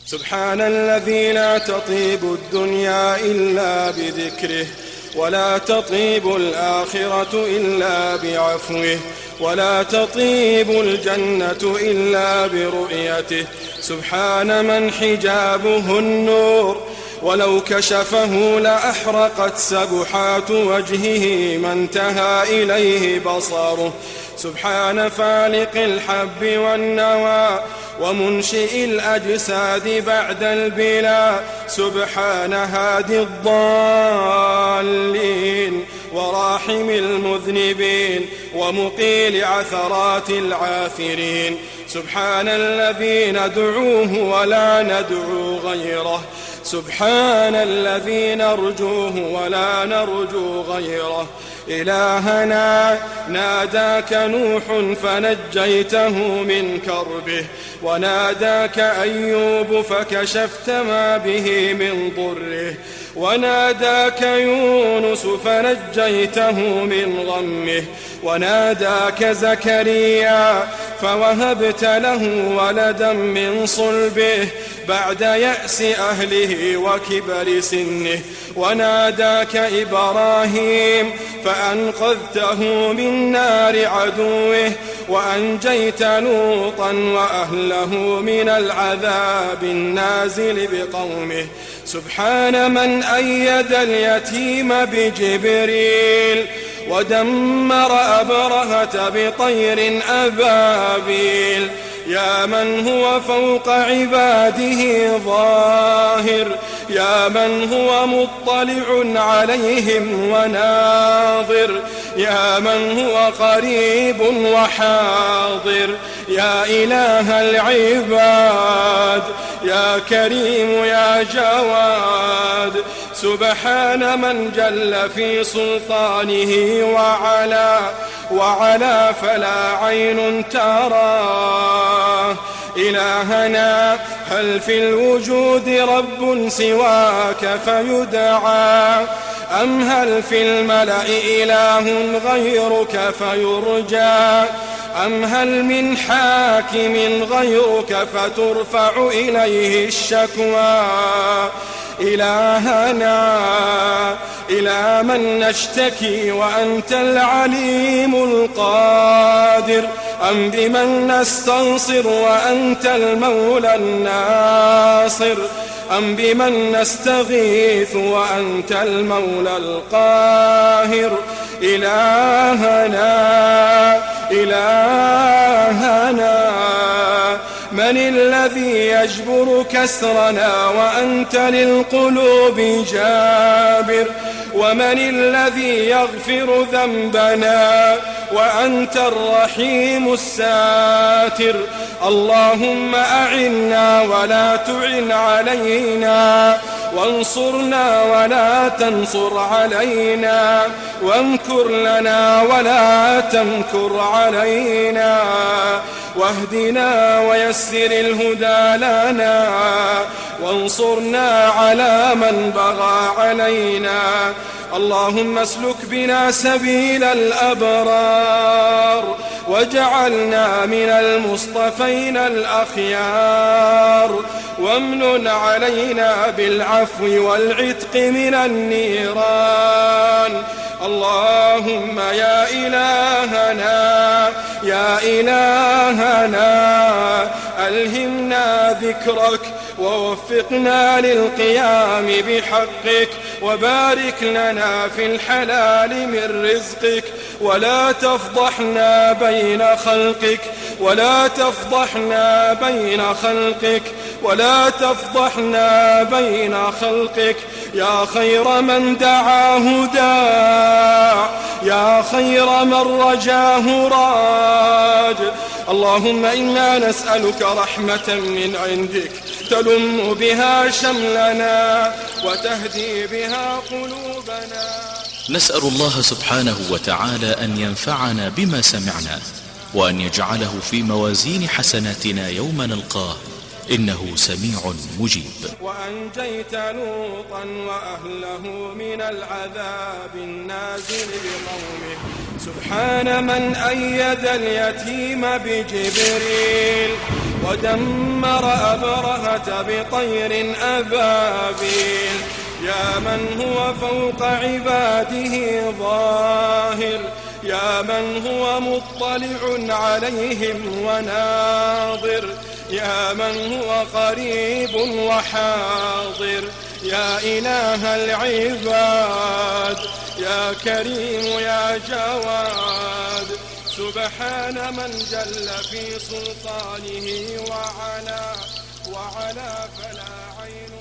سبحان الذي لا تطيب الدنيا إلا بذكره، ولا تطيب الآخرة إلا بعفوه، ولا تطيب الجنة إلا برؤيته. سبحان من حجابه النور، ولو كشفه لأحرقت سبحات وجهه ما انتهى إليه بصره. سبحان فالق الحب والنوى، ومنشئ الأجساد بعد البلا. سبحان هادي الضالين، وراحم المذنبين، ومقيل عثرات العاثرين. سبحان الذي ندعوه ولا ندعو غيره، سبحان الذي نرجوه ولا نرجو غيره. إلهنا ناداك نوح فنجيته من كربه، وناداك أيوب فكشفت ما به من ضره، وناداك يونس فنجيته من غمه، وناداك زكريا فوهبت له ولدا من صلبه بعد يأس أهله وكبر سنه، وناداك إبراهيم فأنقذته من نار عدوه، وأنجيت لوطا وأهله من العذاب النازل بقومه. سبحان من أيد اليتيم بجبريل، ودمر أبرهة بطير أبابيل. يا من هو فوق عباده ظاهر، يا من هو مطلع عليهم وناظر، يا من هو قريب وحاضر. يا إله العباد، يا كريم يا جواد. سبحان من جل في سلطانه وعلا فلا عين تراه. إلهنا هل في الوجود رب سواك فيدعى، أم هل في الملأ إله غيرك فيرجى، أم هل من حاكم غيرك فترفع إليه الشكوى. إلهنا إلى من نشتكي وأنت العليم القادر، أم بمن نستنصر وأنت المولى الناصر، أم بمن نستغيث وأنت المولى القاهر. إلهنا من الذي يجبر كسرنا وأنت للقلوب جابر، ومن الذي يغفر ذنبنا وأنت الرحيم الساتر. اللهم أعنا ولا تعن علينا، وانصرنا ولا تنصر علينا، وامكر لنا ولا تمكر علينا، واهدنا ويسر الهدى لنا، وانصرنا على من بغى علينا. اللهم اسلك بنا سبيل الأبرار، واجعلنا من المصطفين الأخيار، وامنن علينا بالعفو والعتق من النيران. اللهم يا إلهنا ألهمنا ذكرك، ووفقنا للقيام بحقك، وبارك لنا في الحلال من رزقك، ولا تفضحنا بين خلقك، ولا تفضحنا بين خلقك، ولا تفضحنا بين خلقك. يا خير من دعاه داع، يا خير من رجاه راج. اللهم إنا نسألك رحمة من عندك تلم بها شملنا وتهدي بها قلوبنا. نسأل الله سبحانه وتعالى أن ينفعنا بما سمعنا، وأن يجعله في موازين حسناتنا يوم نلقاه، إنه سميع مجيب. وأنجيت لوطا وأهله من العذاب النازل بقومه. سبحان من أيد اليتيم بجبريل، ودمر أبرهة بطير أبابيل. يا من هو فوق عباده ظاهر، يا من هو مطلع عليهم وناظر، يا من هو قريب وحاضر، يا إله العباد، يا كريم يا جواد. سبحان من جل في سلطانه وعلا فلا عين